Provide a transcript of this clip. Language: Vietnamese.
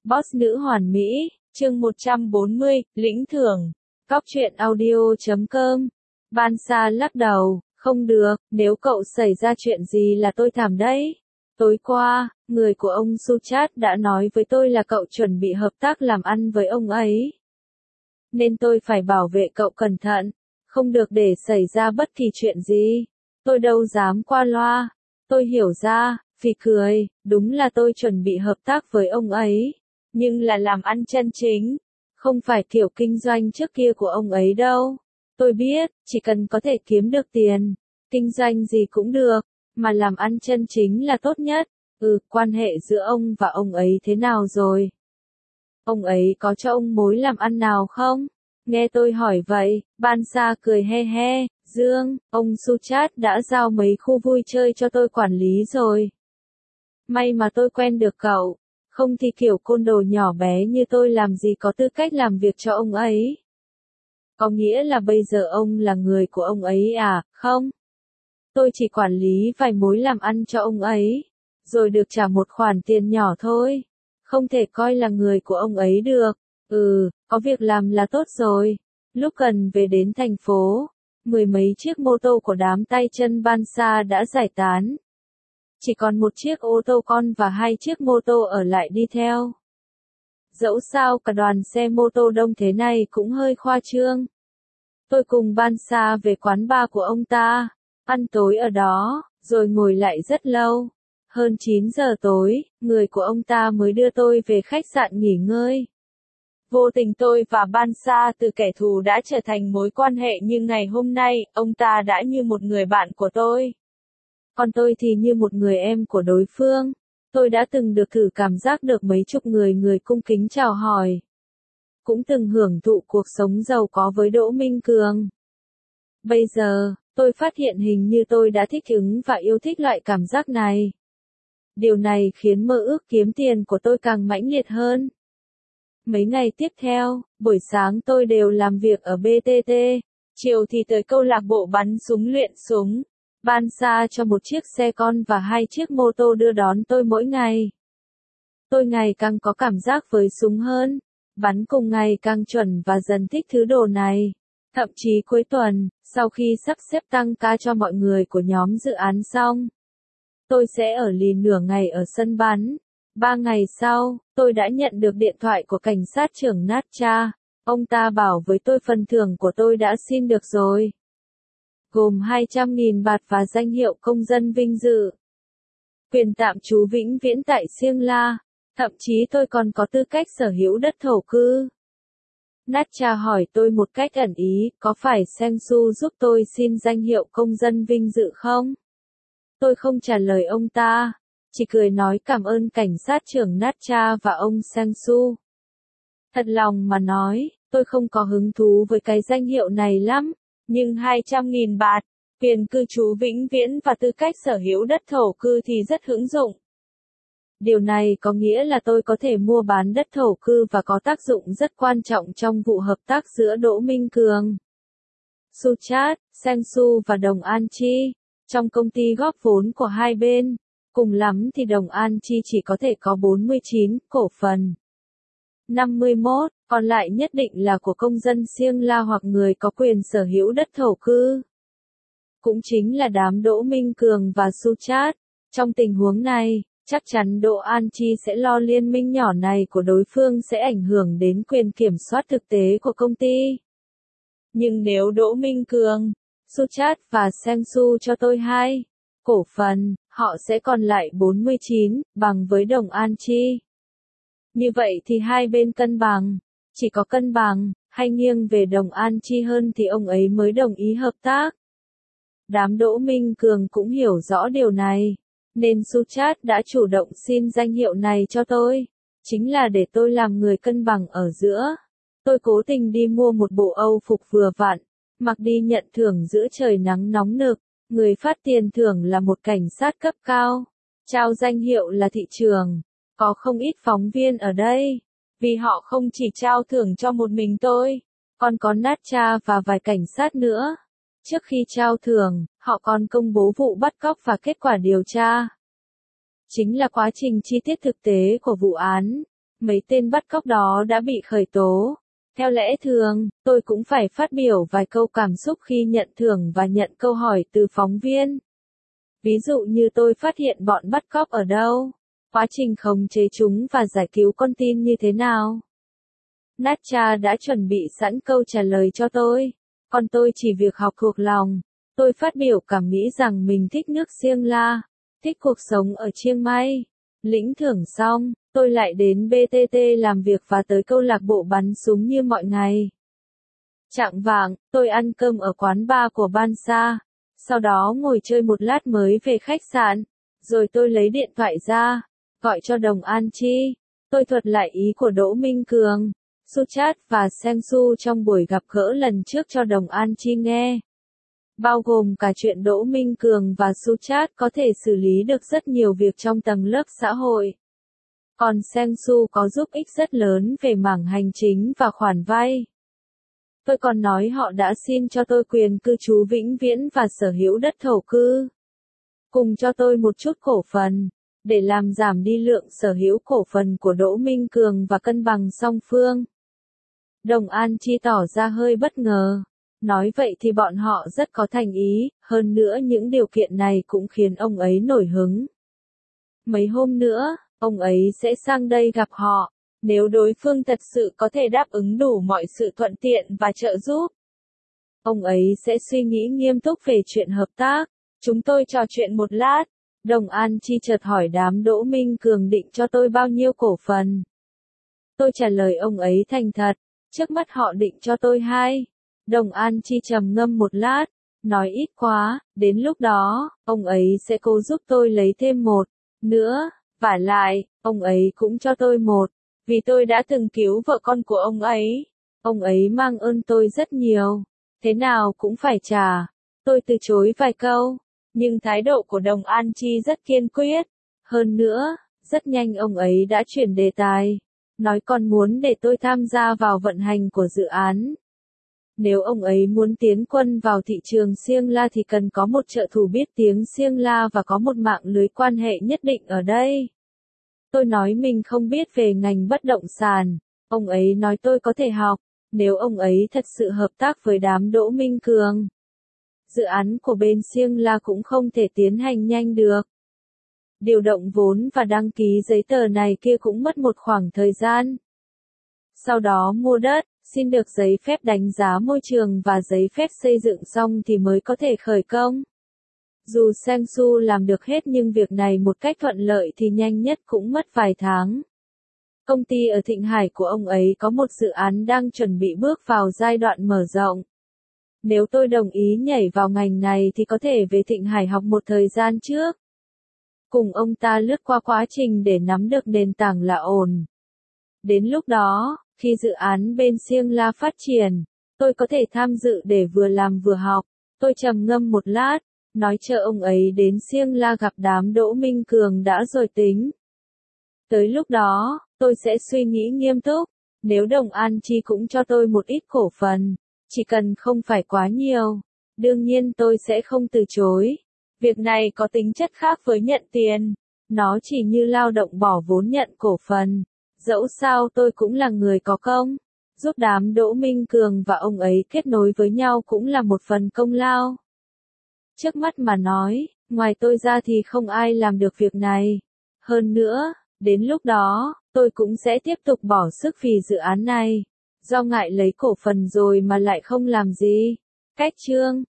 Boss nữ hoàn mỹ, chương 140, lĩnh thưởng. Cóc truyện audio.com. Ban Sa lắc đầu, không được, nếu cậu xảy ra chuyện gì là tôi thảm đấy. Tối qua, người của ông Suchat đã nói với tôi là cậu chuẩn bị hợp tác làm ăn với ông ấy. Nên tôi phải bảo vệ cậu cẩn thận, không được để xảy ra bất kỳ chuyện gì. Tôi đâu dám qua loa. Tôi hiểu ra, phì cười, đúng là tôi chuẩn bị hợp tác với ông ấy. Nhưng là làm ăn chân chính, không phải kiểu kinh doanh trước kia của ông ấy đâu. Tôi biết, chỉ cần có thể kiếm được tiền, kinh doanh gì cũng được, mà làm ăn chân chính là tốt nhất. Quan hệ giữa ông và ông ấy thế nào rồi? Ông ấy có cho ông mối làm ăn nào không? Nghe tôi hỏi vậy, Ban Sa cười he he, Dương, ông Suchat đã giao mấy khu vui chơi cho tôi quản lý rồi. May mà tôi quen được cậu, không thì kiểu côn đồ nhỏ bé như tôi làm gì có tư cách làm việc cho ông ấy. Có nghĩa là bây giờ ông là người của ông ấy à, không? Tôi chỉ quản lý vài mối làm ăn cho ông ấy, rồi được trả một khoản tiền nhỏ thôi. Không thể coi là người của ông ấy được. Có việc làm là tốt rồi. Lúc cần về đến thành phố, mười mấy chiếc mô tô của đám tay chân Ban Sa đã giải tán. Chỉ còn một chiếc ô tô con và hai chiếc mô tô ở lại đi theo. Dẫu sao cả đoàn xe mô tô đông thế này cũng hơi khoa trương. Tôi cùng Ban Sa về quán bar của ông ta, ăn tối ở đó, rồi ngồi lại rất lâu. Hơn 9 giờ tối, người của ông ta mới đưa tôi về khách sạn nghỉ ngơi. Vô tình tôi và Ban Sa từ kẻ thù đã trở thành mối quan hệ, nhưng ngày hôm nay, ông ta đã như một người bạn của tôi. Còn tôi thì như một người em của đối phương. Tôi đã từng được thử cảm giác được mấy chục người cung kính chào hỏi. Cũng từng hưởng thụ cuộc sống giàu có với Đỗ Minh Cường. Bây giờ, tôi phát hiện hình như tôi đã thích ứng và yêu thích loại cảm giác này. Điều này khiến mơ ước kiếm tiền của tôi càng mãnh liệt hơn. Mấy ngày tiếp theo, buổi sáng tôi đều làm việc ở BTT, chiều thì tới câu lạc bộ bắn súng luyện súng. Ban Sa cho một chiếc xe con và hai chiếc mô tô đưa đón tôi mỗi ngày. Tôi ngày càng có cảm giác với súng hơn, bắn cùng ngày càng chuẩn và dần thích thứ đồ này. Thậm chí cuối tuần, sau khi sắp xếp tăng ca cho mọi người của nhóm dự án xong, tôi sẽ ở lì nửa ngày ở sân bắn. 3 ngày sau, tôi đã nhận được điện thoại của cảnh sát trưởng Natcha. Ông ta bảo với tôi phần thưởng của tôi đã xin được rồi. Gồm 200.000 bạt và danh hiệu công dân vinh dự. Quyền tạm trú vĩnh viễn tại Siêng La. Thậm chí tôi còn có tư cách sở hữu đất thổ cư. Natcha hỏi tôi một cách ẩn ý, có phải Seng Su giúp tôi xin danh hiệu công dân vinh dự không? Tôi không trả lời ông ta, chỉ cười nói cảm ơn cảnh sát trưởng Natcha và ông Seng Su. Thật lòng mà nói, tôi không có hứng thú với cái danh hiệu này lắm, nhưng 200.000 bạt, quyền cư trú vĩnh viễn và tư cách sở hữu đất thổ cư thì rất hữu dụng. Điều này có nghĩa là tôi có thể mua bán đất thổ cư và có tác dụng rất quan trọng trong vụ hợp tác giữa Đỗ Minh Cường, Suchat, Seng Su và Đồng An Chi, trong công ty góp vốn của hai bên. Cùng lắm thì Đồng An Chi chỉ có thể có 49 cổ phần. 51, còn lại nhất định là của công dân Siêng La hoặc người có quyền sở hữu đất thổ cư. Cũng chính là đám Đỗ Minh Cường và Suchat. Trong tình huống này, chắc chắn Đỗ An Chi sẽ lo liên minh nhỏ này của đối phương sẽ ảnh hưởng đến quyền kiểm soát thực tế của công ty. Nhưng nếu Đỗ Minh Cường, Suchat và Seng Su cho tôi 2 cổ phần, họ sẽ còn lại 49, bằng với Đồng An Chi. Như vậy thì hai bên cân bằng. Chỉ có cân bằng, hay nghiêng về Đồng An Chi hơn thì ông ấy mới đồng ý hợp tác. Đám Đỗ Minh Cường cũng hiểu rõ điều này, nên Suchat đã chủ động xin danh hiệu này cho tôi. Chính là để tôi làm người cân bằng ở giữa. Tôi cố tình đi mua một bộ Âu phục vừa vặn, mặc đi nhận thưởng giữa trời nắng nóng nực. Người phát tiền thưởng là một cảnh sát cấp cao, trao danh hiệu là thị trưởng. Có không ít phóng viên ở đây, vì họ không chỉ trao thưởng cho một mình tôi, còn có Natcha và vài cảnh sát nữa. Trước khi trao thưởng, họ còn công bố vụ bắt cóc và kết quả điều tra. Chính là quá trình chi tiết thực tế của vụ án. Mấy tên bắt cóc đó đã bị khởi tố. Theo lẽ thường, tôi cũng phải phát biểu vài câu cảm xúc khi nhận thưởng và nhận câu hỏi từ phóng viên. Ví dụ như tôi phát hiện bọn bắt cóc ở đâu, quá trình khống chế chúng và giải cứu con tin như thế nào. Natcha đã chuẩn bị sẵn câu trả lời cho tôi, còn tôi chỉ việc học thuộc lòng. Tôi phát biểu cảm nghĩ rằng mình thích nước Siêng La, thích cuộc sống ở Chiang Mai. Lĩnh thưởng xong, tôi lại đến BTT làm việc và tới câu lạc bộ bắn súng như mọi ngày. Chạng vạng, tôi ăn cơm ở quán bar của Bansa, sau đó ngồi chơi một lát mới về khách sạn, rồi tôi lấy điện thoại ra, gọi cho Đồng An Chi. Tôi thuật lại ý của Đỗ Minh Cường, Suchat và Sengsu trong buổi gặp gỡ lần trước cho Đồng An Chi nghe. Bao gồm cả chuyện Đỗ Minh Cường và Suchat có thể xử lý được rất nhiều việc trong tầng lớp xã hội. Còn Sengsu có giúp ích rất lớn về mảng hành chính và khoản vay. Tôi còn nói họ đã xin cho tôi quyền cư trú vĩnh viễn và sở hữu đất thổ cư. Cùng cho tôi một chút cổ phần, để làm giảm đi lượng sở hữu cổ phần của Đỗ Minh Cường và cân bằng song phương. Đồng An Chi tỏ ra hơi bất ngờ. Nói vậy thì bọn họ rất có thành ý, hơn nữa những điều kiện này cũng khiến ông ấy nổi hứng. Mấy hôm nữa, ông ấy sẽ sang đây gặp họ, nếu đối phương thật sự có thể đáp ứng đủ mọi sự thuận tiện và trợ giúp. Ông ấy sẽ suy nghĩ nghiêm túc về chuyện hợp tác. Chúng tôi trò chuyện một lát. Đồng An Chi chợt hỏi đám Đỗ Minh Cường định cho tôi bao nhiêu cổ phần. Tôi trả lời ông ấy thành thật, trước mắt họ định cho tôi 2. Đồng An Chi trầm ngâm một lát, nói ít quá, đến lúc đó, ông ấy sẽ cố giúp tôi lấy thêm 1 nữa, vả lại, ông ấy cũng cho tôi 1, vì tôi đã từng cứu vợ con của ông ấy. Ông ấy mang ơn tôi rất nhiều, thế nào cũng phải trả. Tôi từ chối vài câu, nhưng thái độ của Đồng An Chi rất kiên quyết. Hơn nữa, rất nhanh ông ấy đã chuyển đề tài, nói còn muốn để tôi tham gia vào vận hành của dự án. Nếu ông ấy muốn tiến quân vào thị trường Siêng La thì cần có một trợ thủ biết tiếng Siêng La và có một mạng lưới quan hệ nhất định ở đây. Tôi nói mình không biết về ngành bất động sản. Ông ấy nói tôi có thể học, nếu ông ấy thật sự hợp tác với đám Đỗ Minh Cường. Dự án của bên Siêng La cũng không thể tiến hành nhanh được. Điều động vốn và đăng ký giấy tờ này kia cũng mất một khoảng thời gian. Sau đó mua đất, xin được giấy phép đánh giá môi trường và giấy phép xây dựng xong thì mới có thể khởi công. Dù Sengsu làm được hết nhưng việc này một cách thuận lợi thì nhanh nhất cũng mất vài tháng. Công ty ở Thịnh Hải của ông ấy có một dự án đang chuẩn bị bước vào giai đoạn mở rộng. Nếu tôi đồng ý nhảy vào ngành này thì có thể về Thịnh Hải học một thời gian trước. Cùng ông ta lướt qua quá trình để nắm được nền tảng là ổn. Đến lúc đó, khi dự án bên Siêng La phát triển, tôi có thể tham dự để vừa làm vừa học. Tôi trầm ngâm một lát, nói chờ ông ấy đến Siêng La gặp đám Đỗ Minh Cường đã rồi tính. Tới lúc đó, tôi sẽ suy nghĩ nghiêm túc, nếu Đồng An Chi cũng cho tôi một ít cổ phần, chỉ cần không phải quá nhiều, đương nhiên tôi sẽ không từ chối. Việc này có tính chất khác với nhận tiền, nó chỉ như lao động bỏ vốn nhận cổ phần. Dẫu sao tôi cũng là người có công, giúp đám Đỗ Minh Cường và ông ấy kết nối với nhau cũng là một phần công lao. Trước mắt mà nói, ngoài tôi ra thì không ai làm được việc này. Hơn nữa, đến lúc đó, tôi cũng sẽ tiếp tục bỏ sức vì dự án này. Do ngại lấy cổ phần rồi mà lại không làm gì. Cách chương